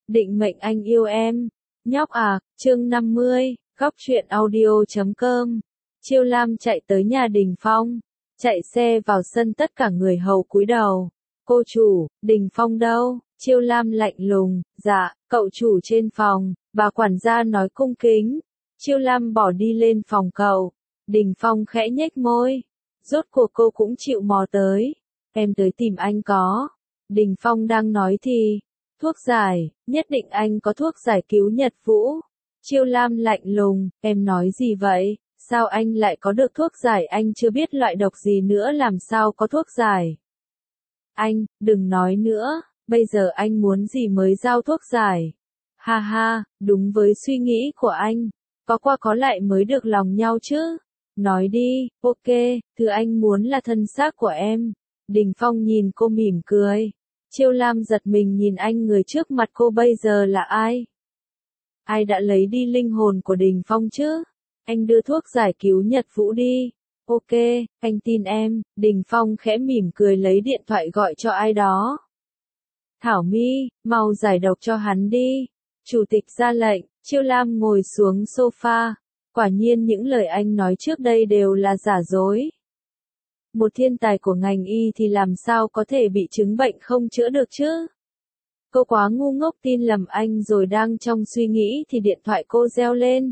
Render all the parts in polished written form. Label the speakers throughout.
Speaker 1: Định mệnh anh yêu em. Nhóc à, chương 50, góc truyện audio.com. Chiêu Lam chạy tới nhà Đình Phong, chạy xe vào sân, tất cả người hầu cúi đầu. Cô chủ, Đình Phong đâu? Chiêu Lam lạnh lùng, dạ, cậu chủ trên phòng, bà quản gia nói cung kính. Chiêu Lam bỏ đi lên phòng cậu. Đình Phong khẽ nhếch môi. Rốt cuộc cô cũng chịu mò tới. Em tới tìm anh có. Đình Phong đang nói thì. Thuốc giải, nhất định anh có thuốc giải cứu Nhật Vũ. Chiêu Lam lạnh lùng, em nói gì vậy? Sao anh lại có được thuốc giải? Anh chưa biết loại độc gì nữa, làm sao có thuốc giải? Anh, đừng nói nữa, bây giờ anh muốn gì mới giao thuốc giải? Ha ha, đúng với suy nghĩ của anh, có qua có lại mới được lòng nhau chứ. Nói đi, ok, thứ anh muốn là thân xác của em. Đình Phong nhìn cô mỉm cười. Chiêu Lam giật mình nhìn anh, người trước mặt cô bây giờ là ai? Ai đã lấy đi linh hồn của Đình Phong chứ? Anh đưa thuốc giải cứu Nhật Vũ đi. Ok, anh tin em. Đình Phong khẽ mỉm cười lấy điện thoại gọi cho ai đó. Thảo My, mau giải độc cho hắn đi. Chủ tịch ra lệnh. Chiêu Lam ngồi xuống sofa. Quả nhiên những lời anh nói trước đây đều là giả dối. Một thiên tài của ngành y thì làm sao có thể bị chứng bệnh không chữa được chứ? Cô quá ngu ngốc tin lầm anh rồi, đang trong suy nghĩ thì điện thoại cô reo lên.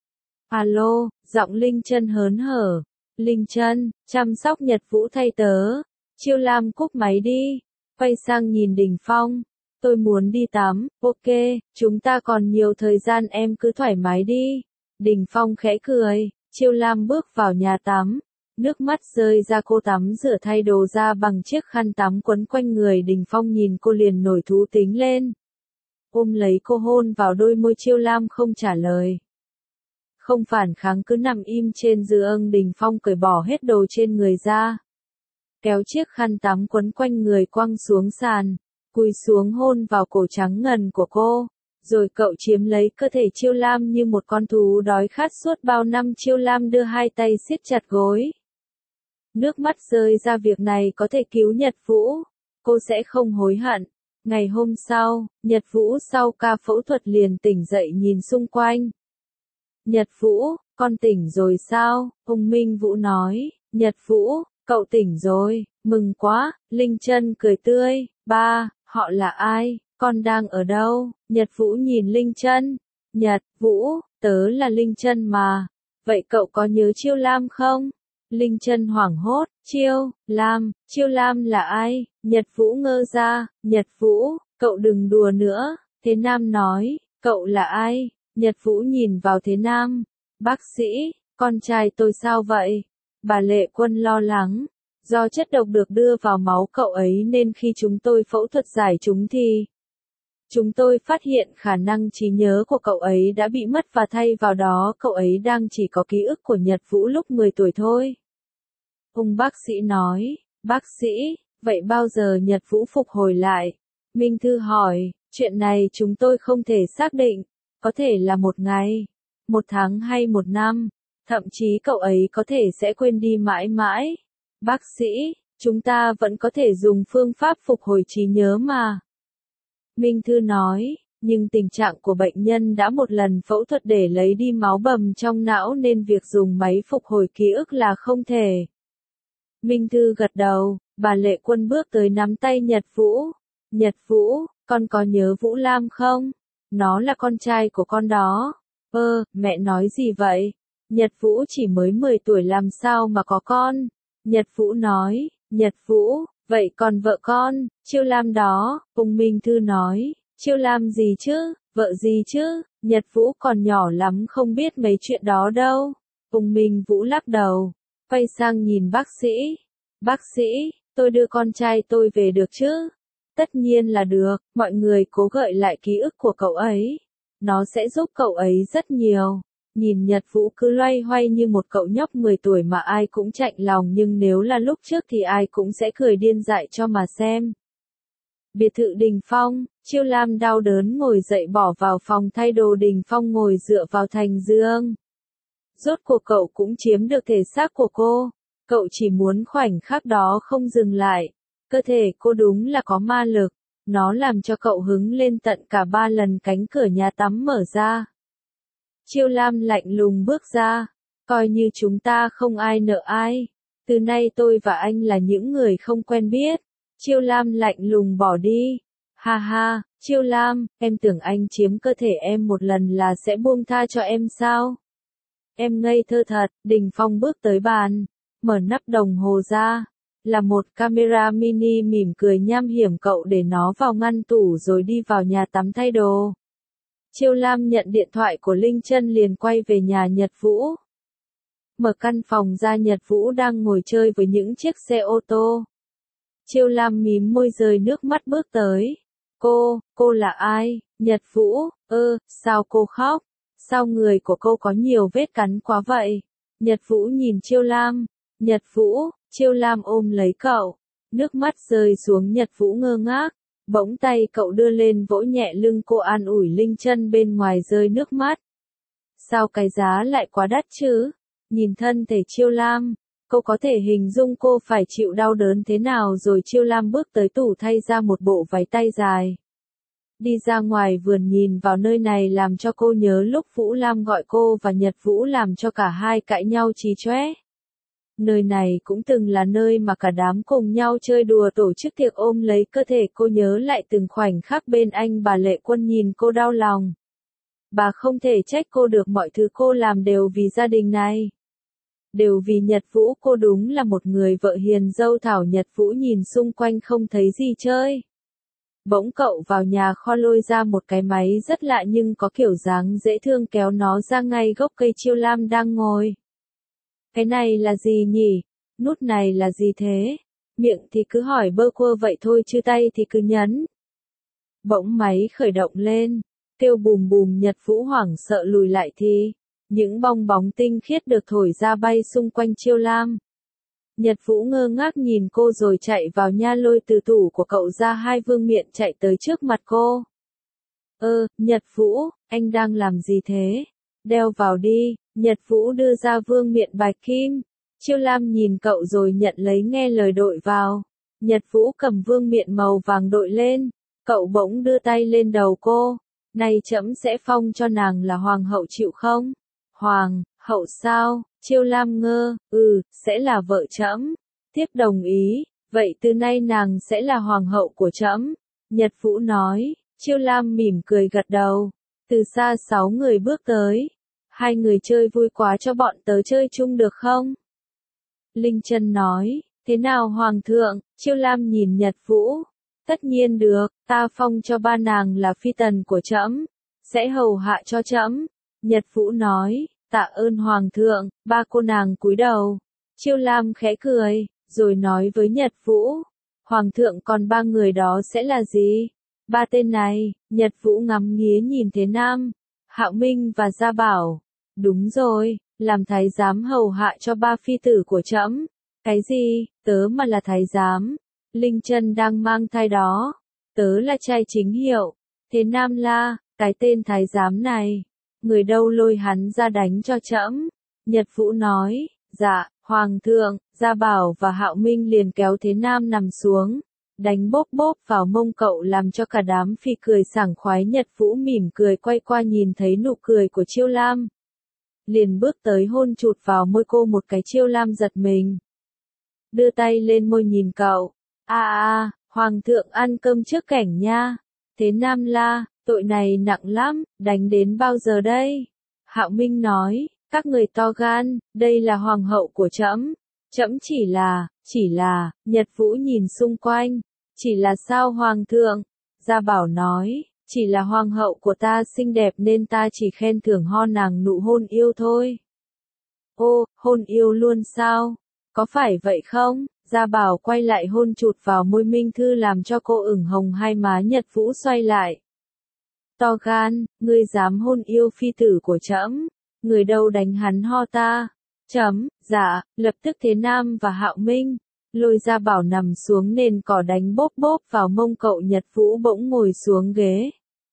Speaker 1: Alo, giọng Linh Chân hớn hở. Linh Chân, chăm sóc Nhật Vũ thay tớ. Chiêu Lam cúp máy đi. Quay sang nhìn Đình Phong. Tôi muốn đi tắm. Ok, chúng ta còn nhiều thời gian, em cứ thoải mái đi. Đình Phong khẽ cười. Chiêu Lam bước vào nhà tắm. Nước mắt rơi ra, cô tắm rửa thay đồ ra bằng chiếc khăn tắm quấn quanh người. Đình Phong nhìn cô liền nổi thú tính lên. Ôm lấy cô hôn vào đôi môi. Chiêu Lam không trả lời, không phản kháng, cứ nằm im trên giường. Đình Phong cởi bỏ hết đồ trên người ra, kéo chiếc khăn tắm quấn quanh người quăng xuống sàn, cúi xuống hôn vào cổ trắng ngần của cô. Rồi cậu chiếm lấy cơ thể Chiêu Lam như một con thú đói khát suốt bao năm. Chiêu Lam đưa hai tay siết chặt gối. Nước mắt rơi ra, việc này có thể cứu Nhật Vũ. Cô sẽ không hối hận. Ngày hôm sau, Nhật Vũ sau ca phẫu thuật liền tỉnh dậy, nhìn xung quanh. Nhật Vũ, con tỉnh rồi sao? Ông Minh Vũ nói. Nhật Vũ, cậu tỉnh rồi, mừng quá. Linh Chân cười tươi. Ba, họ là ai? Con đang ở đâu? Nhật Vũ nhìn Linh Chân. Nhật Vũ, tớ là Linh Chân mà. Vậy cậu có nhớ Chiêu Lam không? Linh Chân hoảng hốt. Chiêu Lam là ai? Nhật Vũ ngơ ra. Nhật Vũ, cậu đừng đùa nữa. Thế Nam nói. Cậu là ai? Nhật Vũ nhìn vào Thế Nam. Bác sĩ, con trai tôi sao vậy? Bà Lệ Quân lo lắng. Do chất độc được đưa vào máu cậu ấy nên khi chúng tôi phẫu thuật giải chúng thì chúng tôi phát hiện khả năng trí nhớ của cậu ấy đã bị mất, và thay vào đó cậu ấy đang chỉ có ký ức của Nhật Vũ lúc 10 tuổi thôi. Ông bác sĩ nói. Bác sĩ, vậy bao giờ Nhật Vũ phục hồi lại? Minh Thư hỏi. Chuyện này chúng tôi không thể xác định. Có thể là một ngày, một tháng hay một năm. Thậm chí cậu ấy có thể sẽ quên đi mãi mãi. Bác sĩ, chúng ta vẫn có thể dùng phương pháp phục hồi trí nhớ mà. Minh Thư nói. Nhưng tình trạng của bệnh nhân đã một lần phẫu thuật để lấy đi máu bầm trong não nên việc dùng máy phục hồi ký ức là không thể. Minh Thư gật đầu. Bà Lệ Quân bước tới nắm tay Nhật Vũ. Nhật Vũ, con có nhớ Vũ Lam không? Nó là con trai của con đó. Mẹ nói gì vậy? Nhật Vũ chỉ mới 10 tuổi làm sao mà có con? Nhật Vũ nói. Nhật Vũ, vậy còn vợ con? Chiêu Lam đó. Ông Minh Thư nói. Chiêu Lam gì chứ? Vợ gì chứ? Nhật Vũ còn nhỏ lắm, không biết mấy chuyện đó đâu. Ông Minh Vũ lắc đầu. Quay sang nhìn bác sĩ. Bác sĩ, tôi đưa con trai tôi về được chứ? Tất nhiên là được. Mọi người cố gợi lại ký ức của cậu ấy. Nó sẽ giúp cậu ấy rất nhiều. Nhìn Nhật Vũ cứ loay hoay như một cậu nhóc 10 tuổi mà ai cũng chạnh lòng, nhưng nếu là lúc trước thì ai cũng sẽ cười điên dại cho mà xem. Biệt thự Đình Phong. Chiêu Lam đau đớn ngồi dậy bỏ vào phòng thay đồ. Đình Phong ngồi dựa vào thành giường. Rốt cuộc cậu cũng chiếm được thể xác của cô. Cậu chỉ muốn khoảnh khắc đó không dừng lại. Cơ thể cô đúng là có ma lực. Nó làm cho cậu hứng lên tận cả 3 lần cánh cửa nhà tắm mở ra. Chiêu Lam lạnh lùng bước ra, coi như chúng ta không ai nợ ai. Từ nay tôi và anh là những người không quen biết. Chiêu Lam lạnh lùng bỏ đi. Ha ha, Chiêu Lam, em tưởng anh chiếm cơ thể em một lần là sẽ buông tha cho em sao? Em ngây thơ thật. Đình Phong bước tới bàn, mở nắp đồng hồ ra. Là một camera mini, mỉm cười nham hiểm, cậu để nó vào ngăn tủ rồi đi vào nhà tắm thay đồ. Chiêu Lam nhận điện thoại của Linh Chân liền quay về nhà Nhật Vũ. Mở căn phòng ra, Nhật Vũ đang ngồi chơi với những chiếc xe ô tô. Chiêu Lam mím môi rơi nước mắt bước tới. Cô là ai? Nhật Vũ, sao cô khóc? Sao người của cô có nhiều vết cắn quá vậy? Nhật Vũ nhìn Chiêu Lam. Nhật Vũ, Chiêu Lam ôm lấy cậu. Nước mắt rơi xuống, Nhật Vũ ngơ ngác. Bỗng tay cậu đưa lên vỗ nhẹ lưng cô, an ủi Linh Chân bên ngoài rơi nước mắt. Sao cái giá lại quá đắt chứ? Nhìn thân thể Chiêu Lam, cô có thể hình dung cô phải chịu đau đớn thế nào rồi. Chiêu Lam bước tới tủ thay ra một bộ váy tay dài. Đi ra ngoài vườn, nhìn vào nơi này làm cho cô nhớ lúc Vũ Lam gọi cô và Nhật Vũ làm cho cả hai cãi nhau chí chóe. Nơi này cũng từng là nơi mà cả đám cùng nhau chơi đùa, tổ chức tiệc ôm lấy cơ thể. Cô nhớ lại từng khoảnh khắc bên anh. Bà Lệ Quân nhìn cô đau lòng. Bà không thể trách cô được, mọi thứ cô làm đều vì gia đình này. Đều vì Nhật Vũ, cô đúng là một người vợ hiền dâu thảo. Nhật Vũ nhìn xung quanh không thấy gì chơi. Bỗng cậu vào nhà kho lôi ra một cái máy rất lạ nhưng có kiểu dáng dễ thương, kéo nó ra ngay gốc cây Chiêu Lam đang ngồi. Cái này là gì nhỉ? Nút này là gì thế? Miệng thì cứ hỏi bơ quơ vậy thôi chứ tay thì cứ nhấn. Bỗng máy khởi động lên, kêu bùm bùm. Nhật Vũ hoảng sợ lùi lại thì những bong bóng tinh khiết được thổi ra bay xung quanh Chiêu Lam. Nhật Vũ ngơ ngác nhìn cô rồi chạy vào nha, lôi từ tủ của cậu ra 2 vương miện chạy tới trước mặt cô. Nhật Vũ, anh đang làm gì thế? Đeo vào đi. Nhật Vũ đưa ra vương miện bạch kim. Chiêu Lam nhìn cậu rồi nhận lấy, nghe lời đội vào. Nhật Vũ cầm vương miện màu vàng đội lên. Cậu bỗng đưa tay lên đầu cô. Này, trẫm sẽ phong cho nàng là hoàng hậu, chịu không? Hoàng hậu sao? Chiêu Lam ngơ. Sẽ là vợ trẫm. Tiếp đồng ý. Vậy từ nay nàng sẽ là hoàng hậu của trẫm. Nhật Vũ nói. Chiêu Lam mỉm cười gật đầu. Từ xa 6 người bước tới. 2 người chơi vui quá, cho bọn tớ chơi chung được không? Linh Chân nói. Thế nào hoàng thượng? Chiêu Lam nhìn Nhật Vũ. Tất nhiên được, ta phong cho ba nàng là phi tần của trẫm, sẽ hầu hạ cho trẫm. Nhật Vũ nói. Tạ ơn hoàng thượng. Ba cô nàng cúi đầu. Chiêu Lam khẽ cười, rồi nói với Nhật Vũ. Hoàng thượng, còn 3 người đó sẽ là gì? 3 tên này. Nhật Vũ ngắm nghía nhìn Thế Nam, Hạo Minh và Gia Bảo. Đúng rồi, làm thái giám hầu hạ cho 3 phi tử của trẫm. Cái gì? Tớ mà là thái giám? Linh Chân đang mang thai đó. Tớ là trai chính hiệu. Thế Nam la, cái tên thái giám này, người đâu lôi hắn ra đánh cho trẫm. Nhật Vũ nói. Dạ, hoàng thượng. Gia Bảo và Hạo Minh liền kéo Thế Nam nằm xuống, đánh bốp bốp vào mông cậu làm cho cả đám phi cười sảng khoái. Nhật Vũ mỉm cười quay qua nhìn thấy nụ cười của Chiêu Lam, liền bước tới hôn chụt vào môi cô một cái. Chiêu Lam giật mình, đưa tay lên môi nhìn cậu. Hoàng thượng ăn cơm trước cảnh nha. Thế Nam la, tội này nặng lắm, đánh đến bao giờ đây? Hạo Minh nói, các người to gan, đây là hoàng hậu của trẫm. Trẫm chỉ là, Nhật Vũ nhìn xung quanh. Chỉ là sao hoàng thượng? Gia Bảo nói, chỉ là hoàng hậu của ta xinh đẹp nên ta chỉ khen thưởng ho nàng nụ hôn yêu thôi. Ô, hôn yêu luôn sao? Có phải vậy không? Gia Bảo quay lại hôn chụt vào môi Minh Thư làm cho cô ửng hồng hai má. Nhật Vũ xoay lại. To gan, ngươi dám hôn yêu phi tử của trẫm? Người đâu đánh hắn ho ta? Dạ, lập tức Thế Nam và Hạo Minh lôi Gia Bảo nằm xuống nền cỏ đánh bốp bốp vào mông cậu. Nhật Vũ bỗng ngồi xuống ghế.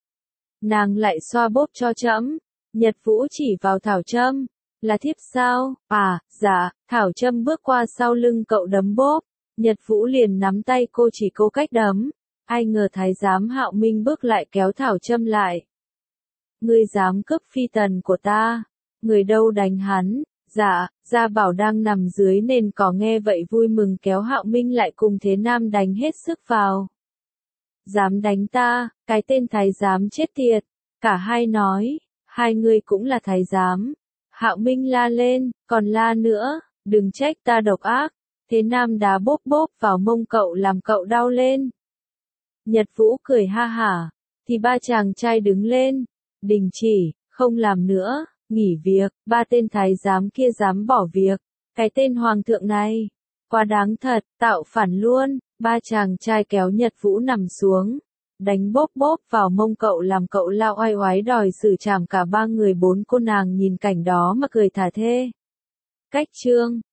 Speaker 1: Nàng lại xoa bóp cho trẫm. Nhật Vũ chỉ vào Thảo Trâm. Là thiếp sao? Dạ. Thảo Trâm bước qua sau lưng cậu đấm bóp. Nhật Vũ liền nắm tay cô, chỉ cô cách đấm. Ai ngờ thái giám Hạo Minh bước lại kéo Thảo Trâm lại. Ngươi dám cướp phi tần của ta, người đâu đánh hắn? Dạ, Gia Bảo đang nằm dưới nền cỏ nghe vậy vui mừng kéo Hạo Minh lại cùng Thế Nam đánh hết sức vào. Dám đánh ta, cái tên thái giám chết tiệt. Cả hai nói, hai người cũng là thái giám. Hạo Minh la lên, còn la nữa, đừng trách ta độc ác. Thế Nam đá bốp bốp vào mông cậu làm cậu đau lên. Nhật Vũ cười ha hả, thì ba chàng trai đứng lên, đình chỉ, không làm nữa, nghỉ việc. Ba tên thái giám kia dám bỏ việc, cái tên hoàng thượng này, quá đáng thật, tạo phản luôn. Ba chàng trai kéo Nhật Vũ nằm xuống, đánh bốp bốp vào mông cậu làm cậu lao oai oái đòi xử trảm cả ba người. Bốn cô nàng nhìn cảnh đó mà cười thả thê. Cách chương